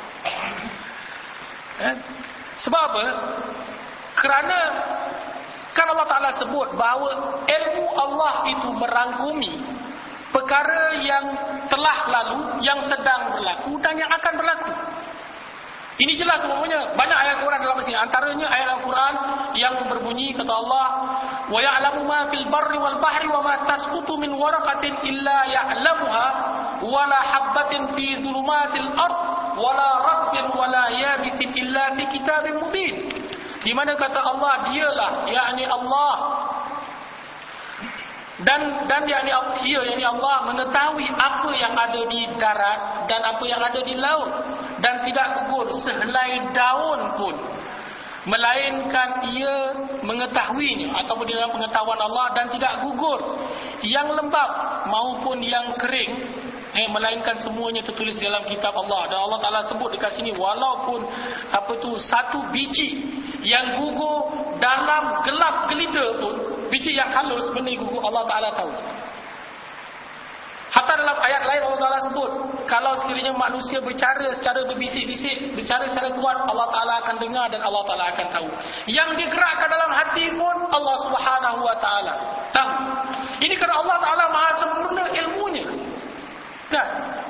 Eh? Sebab apa? Kerana kan Allah Taala sebut bahawa ilmu Allah itu merangkumi perkara yang telah lalu, yang sedang berlaku dan yang akan berlaku. Ini jelas semuanya. Banyak ayat Quran dalam sini. Antaranya ayat Al-Quran yang berbunyi kata Allah, "Wa ya'lamu ma fil barri wal bahri wa ma tasqutu min waraqatin illa ya'lamuha wa la habatin fi dhulumatil ard wa la ratbin wa la yabisin illa fi kitabim mubin." Di mana kata Allah, dialah yakni Allah dan dan yakni ia yakni Allah mengetahui apa yang ada di darat dan apa yang ada di laut, dan tidak gugur sehelai daun pun melainkan ia mengetahuinya ataupun di dalam pengetahuan Allah, dan tidak gugur yang lembab maupun yang kering eh melainkan semuanya tertulis dalam kitab Allah. Dan Allah Taala sebut dekat sini walaupun apa tu satu biji yang gugur dalam gelap gelita pun, biji yang halus benih gugur, Allah Taala tahu. Hatta dalam ayat lain Allah Taala sebut kalau sekiranya manusia berbicara secara berbisik-bisik, berbicara secara kuat, Allah Taala akan dengar dan Allah Taala akan tahu. Yang digerakkan dalam hati pun Allah Subhanahu Wa Taala tahu. Ini kerana Allah Taala Maha sempurna ilmunya. Nah,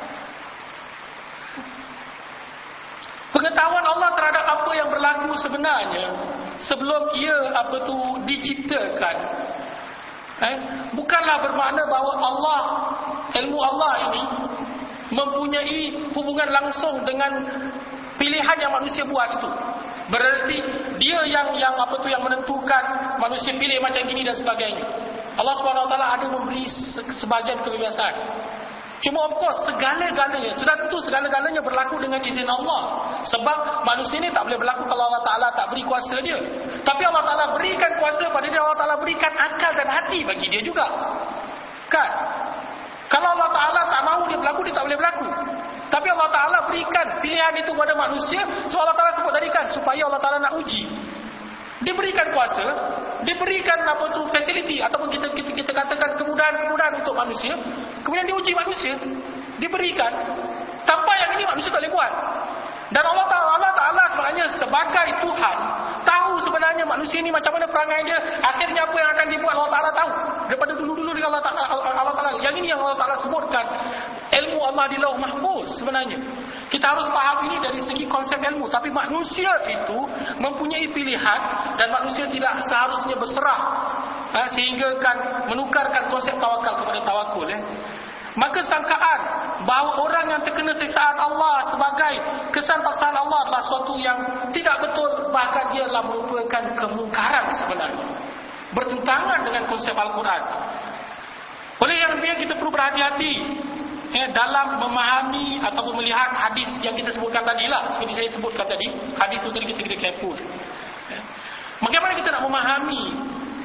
pengetahuan Allah terhadap apa yang berlaku sebenarnya sebelum ia apa tu diciptakan, eh, bukanlah bermakna bahawa Allah, ilmu Allah ini mempunyai hubungan langsung dengan pilihan yang manusia buat itu. Berarti dia yang yang apa tu yang menentukan manusia pilih macam gini dan sebagainya. Allah Subhanahu Wa Taala ada memberi sebahagian kebebasan. Cuma of course segala-galanya, sudah tentu segala-galanya berlaku dengan izin Allah. Sebab manusia ini tak boleh berlaku kalau Allah Ta'ala tak beri kuasa dia. Tapi Allah Ta'ala berikan kuasa pada dia, Allah Ta'ala berikan akal dan hati bagi dia juga. Kan? Kalau Allah Ta'ala tak mahu dia berlaku, dia tak boleh berlaku. Tapi Allah Ta'ala berikan pilihan itu kepada manusia. So Allah Ta'ala sebut tadi kan, supaya Allah Ta'ala nak uji. Diberikan kuasa, diberikan apa tu fasiliti ataupun kita kita, kita katakan kemudahan-kemudahan untuk manusia, kemudian diuji manusia, diberikan tanpa yang ini manusia tak boleh buat. Dan Allah Taala Allah Taala sebenarnya sebagai Tuhan tahu sebenarnya manusia ini macam mana perangai dia, akhirnya apa yang akan dibuat Allah Taala tahu daripada dulu-dulu dengan Allah Taala. Allah Taala yang ini yang Allah Taala sebutkan ilmu Allah di Lauh Mahfuz. Sebenarnya kita harus faham ini dari segi konsep ilmu. Tapi manusia itu mempunyai pilihan dan manusia tidak seharusnya berserah eh, sehingga kan menukarkan konsep tawakal kepada tawakul. Eh. Maka sangkaan bahawa orang yang terkena siksaan Allah sebagai kesan paksaan Allah adalah sesuatu yang tidak betul, bahkan dia adalah merupakan kemungkaran sebenarnya, bertentangan dengan konsep Al-Quran. Oleh yang demikian kita perlu berhati-hati eh, dalam memahami ataupun melihat hadis yang kita sebutkan tadi lah. Seperti saya sebutkan tadi, hadis itu tadi kita kena careful. Eh. Bagaimana kita nak memahami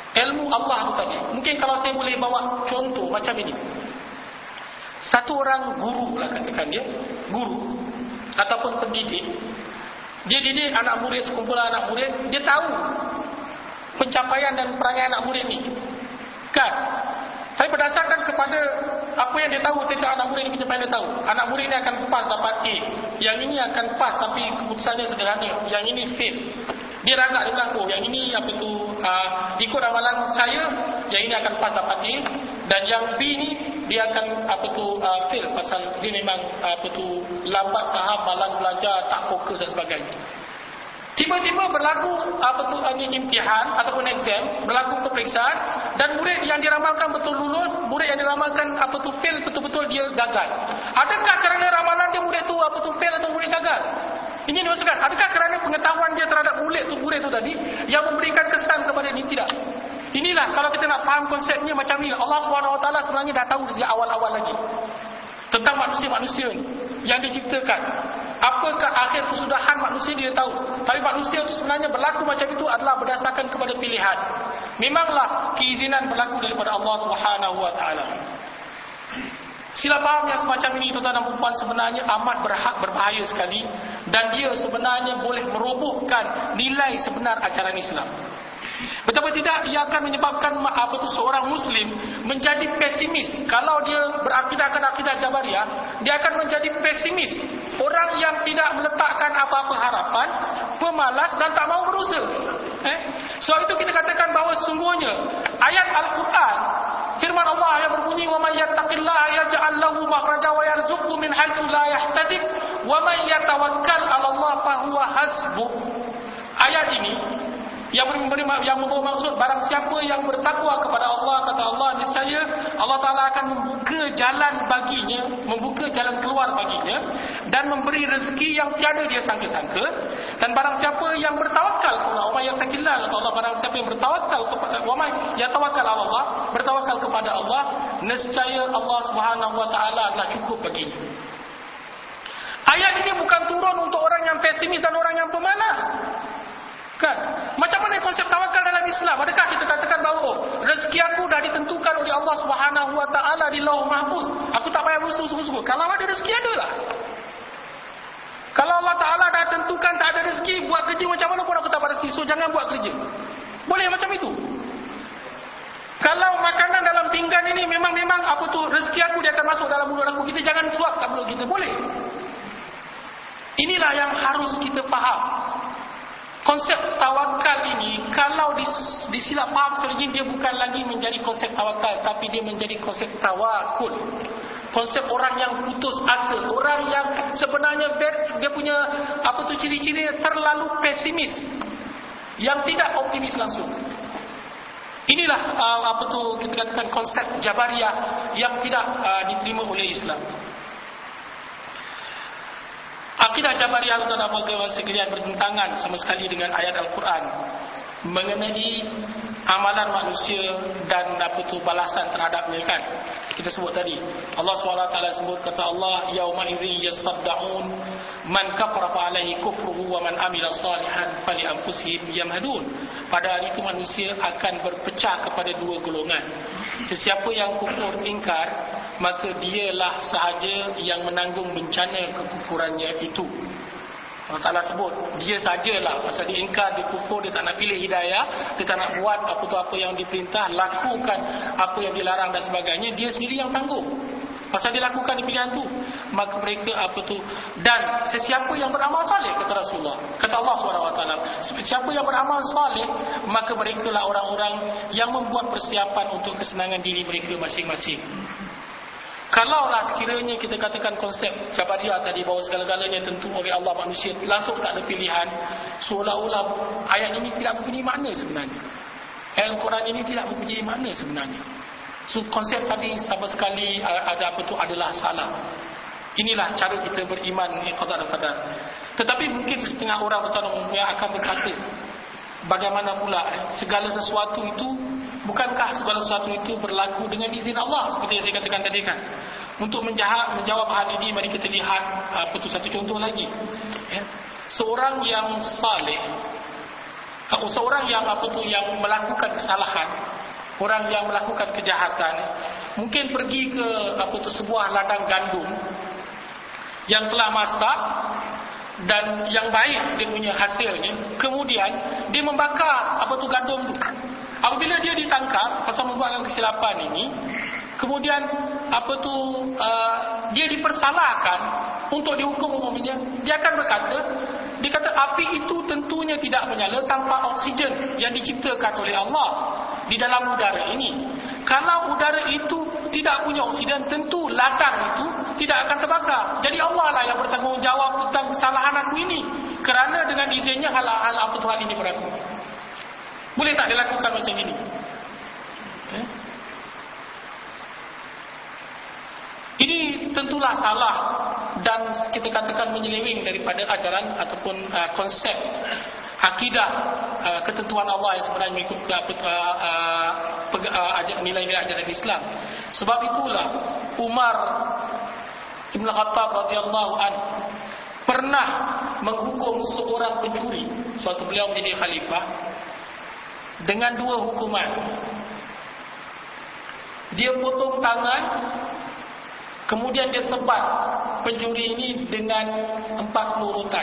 ilmu Allah tu tadi. Mungkin kalau saya boleh bawa contoh macam ini. Satu orang guru lah katakan dia, guru ataupun pendidik. Dia didik anak murid, sekumpulan anak murid, dia tahu pencapaian dan perangai anak murid ni. Kan? Tapi berdasarkan kepada apa yang dia tahu tentang anak murid ni, pencapaian dia tahu. Anak murid ni akan pas dapat A. Yang ini akan pas tapi keputusannya sederhana. Yang ini fail. Dia ragak, dia bilang, oh yang ini apa tu uh, ikut amalan saya, yang ini akan pas dapat A, dan yang B ni dia akan apa tu uh, fail pasal dia memang apa tu lambat faham, malas belajar, tak fokus dan sebagainya. Tiba-tiba berlaku apa tu uh, imtihan ataupun exam, berlaku peperiksaan, dan murid yang diramalkan betul lulus, murid yang diramalkan apa tu fail, betul-betul dia gagal. Adakah kerana ramalan dia murid tu apa tu fail atau murid gagal? Ini dimaksudkan, adakah kerana pengetahuan dia terhadap murid tu, murid tu tadi yang memberikan kesan kepada ini? Tidak. Inilah kalau kita nak faham konsepnya macam ni. Allah subhanahu wa taala sebenarnya dah tahu sejak awal-awal lagi tentang manusia-manusia ni yang diciptakan. Apakah akhir kesudahan manusia dia tahu. Tapi manusia itu sebenarnya berlaku macam itu adalah berdasarkan kepada pilihan. Memanglah keizinan berlaku daripada Allah subhanahu wa taala. Silap faham yang semacam ini tuan-tuan dan puan sebenarnya amat berhak berbahaya sekali, dan dia sebenarnya boleh merobohkan nilai sebenar ajaran Islam. Betapa tidak, ia akan menyebabkan apa tu seorang muslim menjadi pesimis. Kalau dia berakidahkan akidah Jabariyah, dia akan menjadi pesimis. Orang yang tidak meletakkan apa-apa harapan, pemalas dan tak mau berusaha. Eh? Sebab itu kita katakan bahawa sungguhnya ayat Al-Quran, firman Allah yang berbunyi, "Wa may yattaqillaha yaj'al lahu makhraja wa yarzuqhu min haitsu la yahtasib wa may yatawakkal 'ala Allah fa huwa hasbuh." Ayat ini yang memberi, yang membawa maksud barang siapa yang bertakwa kepada Allah, kata Allah, niscaya Allah Taala akan membuka jalan baginya, membuka jalan keluar baginya, dan memberi rezeki yang tiada dia sangka-sangka. Dan barang siapa yang bertawakal kepada Allah, yang takillah kata Allah, barang siapa yang bertawakal kepada Allah, yang tawakal Allah, bertawakal kepada Allah, nescaya Allah Subhanahu wa taala adalah cukup baginya. Ayat ini bukan turun untuk orang yang pesimis dan orang yang pemalas. Kan? Macam mana konsep tawakal dalam Islam? Adakah kita katakan bahawa oh, rezeki aku dah ditentukan oleh Allah Subhanahu wa taala di Lauh Mahfuz, aku tak payah berusaha-usaha. Kalau ada rezeki, adalah. Kalau Allah Taala dah tentukan tak ada rezeki, buat kerja macam mana pun aku tak dapat rezeki, so jangan buat kerja. Boleh macam itu? Kalau makanan dalam pinggan ini memang memang apa tu rezeki aku dia akan masuk dalam mulut aku, kita jangan suap kat mulut kita. Boleh. Inilah yang harus kita faham. Konsep tawakal ini kalau disilap faham selagi dia bukan lagi menjadi konsep tawakal, tapi dia menjadi konsep tawakul. Konsep orang yang putus asa, orang yang sebenarnya dia punya apa tu ciri-ciri terlalu pesimis, yang tidak optimis langsung. Inilah uh, apa tu kita katakan konsep Jabariyah yang tidak uh, diterima oleh Islam. Akidah Jabariyah itu adalah sekalian bertentangan sama sekali dengan ayat Al-Quran mengenai amalan manusia dan apa tu balasan terhadapnya, kan. Kita sebut tadi Allah subhanahu wa taala sebut, kata Allah, yauma idzi yasaddaun man kafara fa alaihi kufruhu wa man amila salihan fali anfusihim yamhadun. Pada hari itu manusia akan berpecah kepada dua golongan. Sesiapa yang kufur ingkar, maka dialah sahaja yang menanggung bencana kekufurannya itu. Allah Ta'ala sebut dia sajalah, pasal dia ingkar, dia kufur, dia tak nak pilih hidayah, dia tak nak buat apa tu apa yang diperintah, lakukan apa yang dilarang dan sebagainya, dia sendiri yang tanggung. Pasal dia lakukan di pilihan tu, maka mereka apa tu, dan sesiapa yang beramal saleh, kata Rasulullah, kata Allah subhanahu wa taala, sesiapa yang beramal saleh, maka mereka lah orang-orang yang membuat persiapan untuk kesenangan diri mereka masing-masing. Kalaulah sekiranya kita katakan konsep Jabariyah tadi bahawa segala-galanya tentu oleh Allah, manusia langsung tak ada pilihan, seolah-olah ayat ini tidak mempunyai makna sebenarnya. Ayat Al-Quran ini tidak mempunyai makna sebenarnya. So konsep tadi sama sekali ada apa tu adalah salah. Inilah cara kita beriman ni qada dan qadar. Tetapi mungkin setengah orang tuan-tuan yang akan berkata, bagaimana pula segala sesuatu itu, bukankah segala sesuatu itu berlaku dengan izin Allah, seperti yang saya katakan tadi, kan. Untuk menjawab, menjawab hal ini, mari kita lihat apa tu satu contoh lagi, ya. Seorang yang saleh seorang yang apa tu yang melakukan kesalahan, orang yang melakukan kejahatan, mungkin pergi ke apa tu sebuah ladang gandum yang telah masak dan yang baik dia punya hasilnya, kemudian dia membakar apa tu gandum tu. Apabila dia ditangkap pasal membuatkan kesilapan ini, kemudian apa tu uh, dia dipersalahkan untuk dihukum umumnya, dia akan berkata, dia kata api itu tentunya tidak menyala tanpa oksigen yang diciptakan oleh Allah di dalam udara ini. Kalau udara itu tidak punya oksigen, tentu ladang itu tidak akan terbakar. Jadi Allah lah yang bertanggungjawab tentang kesalahan aku ini, kerana dengan izinnya hal-hal apa tu hal ini berlaku. Boleh tak dilakukan macam ini? Eh? Ini tentulah salah dan kita katakan menyeleweng daripada ajaran ataupun uh, konsep akidah uh, ketentuan Allah yang sebenarnya mengikut uh, uh, uh, nilai-nilai ajaran Islam. Sebab itulah Umar Ibn Khattab radhiyallahu anhu pernah menghukum seorang pencuri suatu beliau menjadi khalifah dengan dua hukuman. Dia potong tangan, kemudian dia sebat pencuri ini dengan empat puluh rotan.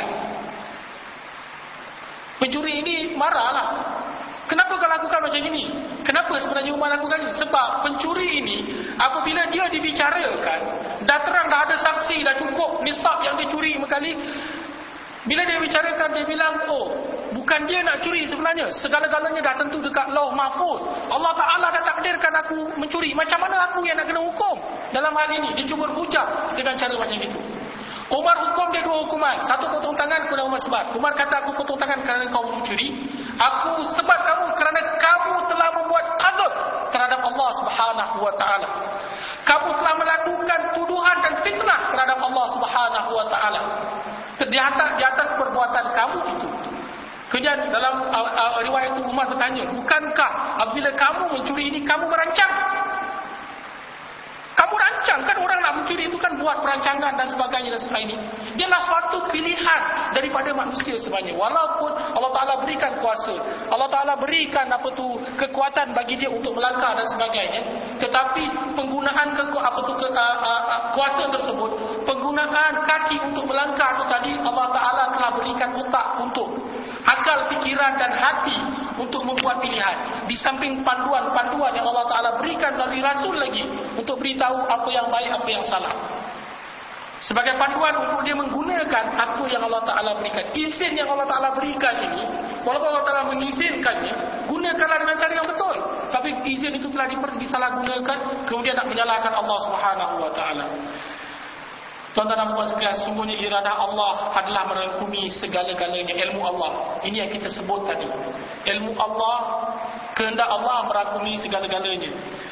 Pencuri ini marahlah. Kenapa kau lakukan macam ini? Kenapa sebenarnya Umar lakukan ini? Sebab pencuri ini apabila dia dibicarakan, dah terang, dah ada saksi, dah cukup nisab yang dia curi sekali. Bila dia bicarakan, dia bilang, oh, bukan dia nak curi sebenarnya. Segala-galanya dah tentu dekat lauh mahfuz. Allah Ta'ala dah takdirkan aku mencuri. Macam mana aku yang nak kena hukum dalam hal ini? Dia cuba hujah dengan cara macam itu. Umar hukum dia dua hukuman. Satu potong tangan, kemudian Umar sebat. Umar kata, aku potong tangan kerana kau mencuri. Aku sebat kamu kerana kamu telah membuat qadhaf terhadap Allah Subhanahu Wa Ta'ala. Kamu telah melakukan tuduhan dan fitnah terhadap Allah Subhanahu Wa Ta'ala. Di atas, di atas perbuatan kamu itu. Kemudian dalam uh, uh, riwayat itu Umar bertanya, bukankah apabila kamu mencuri ini kamu merancang? Kamu rancang kan, orang nak mencuri itu kan buat perancangan dan sebagainya dan sebagainya. Dialah suatu pilihan daripada manusia sebenarnya. Walaupun Allah Ta'ala berikan kuasa, Allah Ta'ala berikan apa tu kekuatan bagi dia untuk melangkah dan sebagainya, tetapi penggunaan ke, apa tu, ke, uh, uh, kuasa tersebut, penggunaan kaki untuk melangkah itu tadi, Allah Ta'ala telah berikan otak untuk akal, fikiran dan hati untuk membuat pilihan. Di samping panduan-panduan yang Allah Ta'ala berikan melalui Rasul lagi untuk beritahu apa yang baik, apa yang salah. Sebagai panduan untuk dia menggunakan apa yang Allah Ta'ala berikan. Izin yang Allah Ta'ala berikan ini, walaupun Allah Ta'ala mengizinkannya, gunakanlah dengan cara yang betul. Tapi izin itu telah disalahgunakan, kemudian nak menyalahkan Allah Subhanahu Wa Ta'ala. Tuan-tuan dan puan sekalian, sungguhnya iradah Allah adalah merangkumi segala-galanya. Ilmu Allah, ini yang kita sebut tadi. Ilmu Allah, kehendak Allah merangkumi segala-galanya.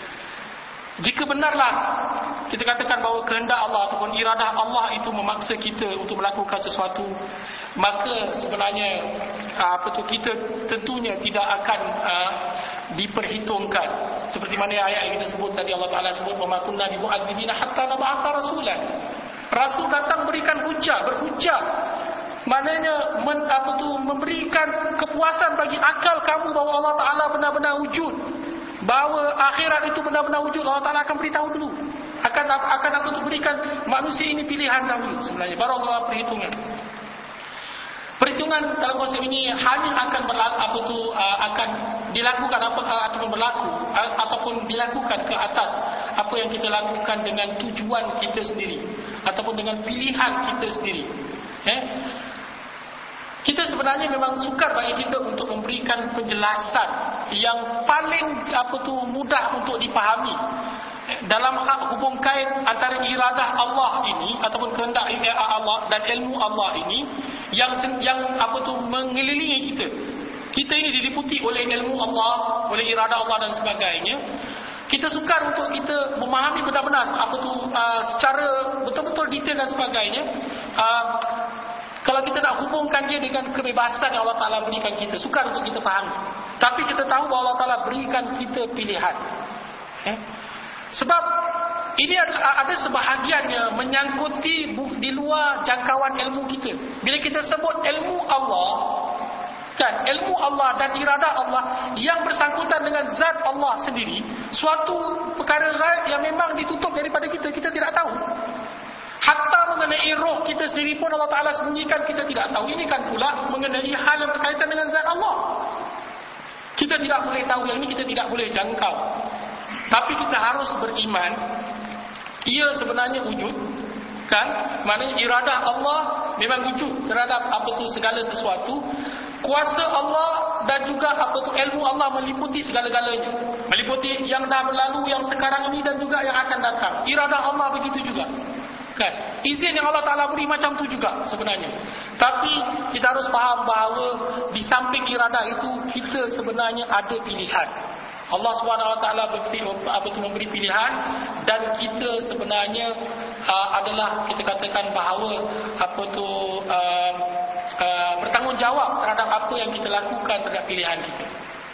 Jika benarlah kita katakan bahawa kehendak Allah ataupun iradah Allah itu memaksa kita untuk melakukan sesuatu, maka sebenarnya apa tu kita tentunya tidak akan uh, diperhitungkan. Seperti mana ayat yang kita sebut tadi, Allah Ta'ala sebut, "Wa ma kunna bimu'adzibina hatta nab'atha rasulan." Rasul datang berikan hujah, berhujah. Maknanya men, apa tu, memberikan kepuasan bagi akal kamu bahawa Allah Ta'ala benar-benar wujud, bahawa akhirat itu benar-benar wujud. Allah Ta'ala akan beritahu dulu, akan akan aku berikan manusia ini pilihan dahulu sebenarnya, baru Allah perhitungan. Perhitungan dalam konsep ini hanya akan berlaku, apa tu, uh, akan dilakukan apa, uh, ataupun berlaku uh, ataupun dilakukan ke atas apa yang kita lakukan dengan tujuan kita sendiri ataupun dengan pilihan kita sendiri. Eh? Kita sebenarnya memang sukar bagi kita untuk memberikan penjelasan yang paling apa tu mudah untuk dipahami dalam hubung kait antara iradah Allah ini ataupun kehendak Allah dan ilmu Allah ini yang yang apa tu mengelilingi kita. Kita ini diliputi oleh ilmu Allah, oleh iradah Allah dan sebagainya. Kita sukar untuk kita memahami benar-benar apa tu uh, secara betul-betul detail dan sebagainya. Uh, Kalau kita nak hubungkan dia dengan kebebasan yang Allah Ta'ala berikan kita, sukar untuk kita faham. Tapi kita tahu bahawa Allah Ta'ala berikan kita pilihan. Eh? Sebab ini ada, ada sebahagiannya menyangkuti di luar jangkauan ilmu kita. Bila kita sebut ilmu Allah, Kan, ilmu Allah dan iradah Allah yang bersangkutan dengan zat Allah sendiri, suatu perkara ghaib yang memang ditutup daripada kita, kita tidak tahu. Hatta mengenai roh kita sendiri pun Allah Ta'ala sembunyikan, kita tidak tahu. Ini kan pula mengenai hal yang berkaitan dengan zat Allah. Kita tidak boleh tahu yang ini, kita tidak boleh jangkau. Tapi kita harus beriman, ia sebenarnya wujud. Kan, maknanya iradah Allah memang wujud terhadap apa tu segala sesuatu. Kuasa Allah dan juga apa tu ilmu Allah meliputi segala-galanya, meliputi yang dah berlalu, yang sekarang ini dan juga yang akan datang. Iradah Allah begitu juga. Kan, izin yang Allah Ta'ala beri macam tu juga sebenarnya. Tapi kita harus faham bahawa di samping iradah itu, kita sebenarnya ada pilihan. Allah Subhanahu Wa Ta'ala apa tu memberi pilihan, dan kita sebenarnya uh, adalah kita katakan bahawa apa tu uh, uh, bertanggungjawab terhadap apa yang kita lakukan terhadap pilihan kita.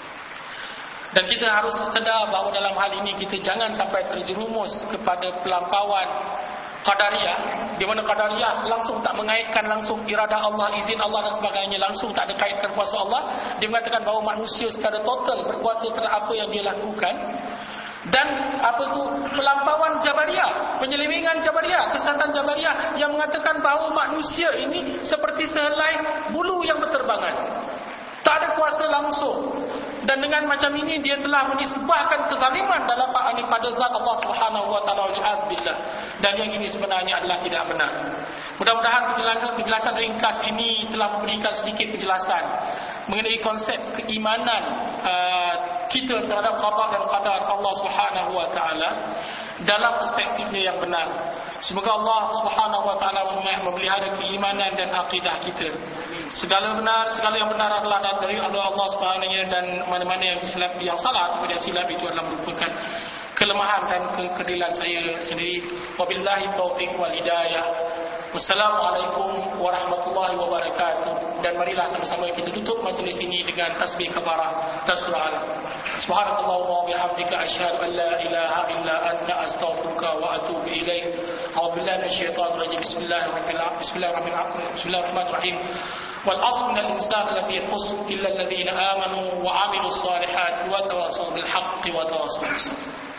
Dan kita harus sedar bahawa dalam hal ini kita jangan sampai terjerumus kepada pelampauan Qadariyah, di mana Qadariyah langsung tak mengaitkan langsung iradah Allah, izin Allah dan sebagainya, langsung tak ada kaitkan kuasa Allah. Dia mengatakan bahawa manusia secara total berkuasa terhadap apa yang dia lakukan. Dan apa tu pelampauan Jabariyah, penyelewengan Jabariyah, kesesatan Jabariyah yang mengatakan bahawa manusia ini seperti sehelai bulu yang berterbangan, tak ada kuasa langsung. Dan dengan macam ini dia telah menisbahkan kezaliman dalam pada zat Allah Subhanahu Wa Taala, waliyadzubillah. Dan yang ini sebenarnya adalah tidak benar. Mudah-mudahan penjelasan, penjelasan ringkas ini telah memberikan sedikit penjelasan mengenai konsep keimanan uh, kita terhadap qada dan qadar Allah Subhanahu Wa Taala dalam perspektifnya yang benar. Semoga Allah Subhanahu Wa Taala memelihara keimanan dan akidah kita. Segala benar, segala yang benar adalah dari Allah Subhanahu Wa Taala, dan mana-mana yang silap, yang salah kemudian silap itu adalah merupakan kelemahan dan kekedilan saya sendiri. Wabillahi taufiq wal hidayah. Wassalamualaikum warahmatullahi wabarakatuh. Dan marilah sama-sama kita tutup majlis ini dengan tasbih kafarah dan surah Al. Subhanakallahumma wa bihamdika asyhadu an la ilaha illa anta astaghfiruka wa atubu ilaik. A'udzu billahi minasyaitonir rajim. Bismillahirrahmanirrahim. Bismillahirrahmanirrahim. Bismillahirrahmanirrahim. Wal 'asri minal insani lafi khusr illa alladhina amanu wa 'amilus salihati wa tawassaw bil haqqi wa tawassaw bis sabr.